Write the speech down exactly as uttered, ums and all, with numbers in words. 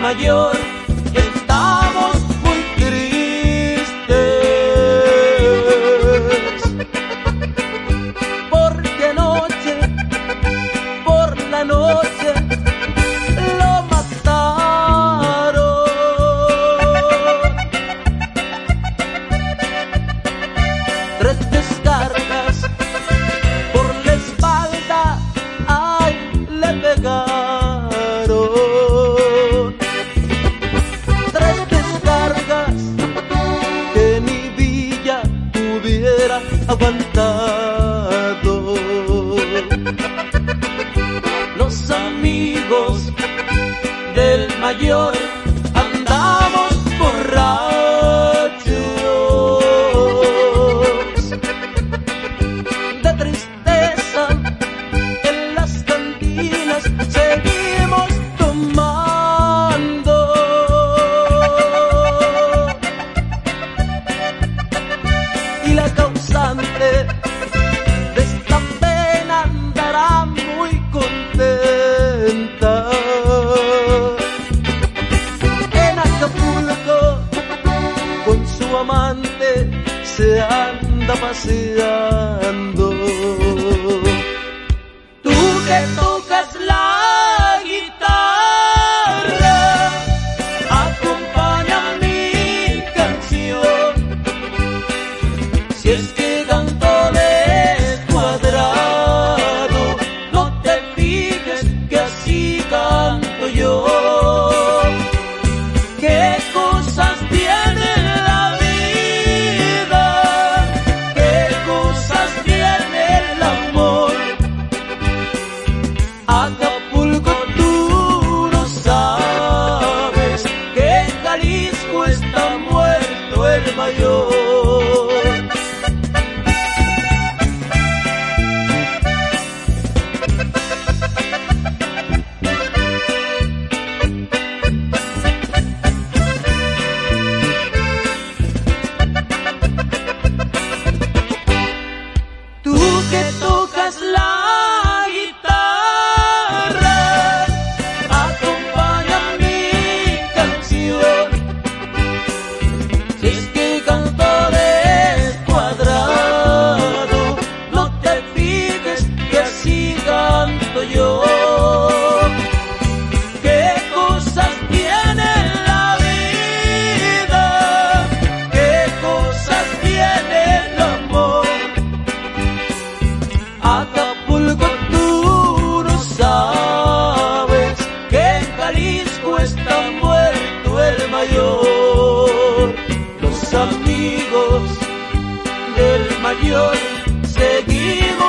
mayor estamos muy tristes, porque anoche, por la noche, lo mataron. Tres descargas por la espalda, ay, le pegaron. Tres descargas que ni Villa hubiera aguantado. Los amigos del mayor andamos borrachos, de tristeza en las cantinas seguimos tomando. Y la causante de esta pena andará muy contenta. En Acapulco con su amante se anda paseando. Tú que tocas la guitarra, acompaña mi canción. Si es que canto descuadrado, no te fijes que así canto yo. ¿Qué cosas tiene la vida? ¿Qué cosas tiene el amor? Acapulco, tú no sabes que en Jalisco está muerto el mayor. Tú que tocas la guitarra, acompaña mi canción. Si es que canto descuadrado, no te fijes que así canto yo. ¿Qué cosas tiene la vida? ¿Qué cosas tiene el amor? Acapulco, tú no sabes que en Jalisco está muerto el mayor. Los amigos del mayor seguimos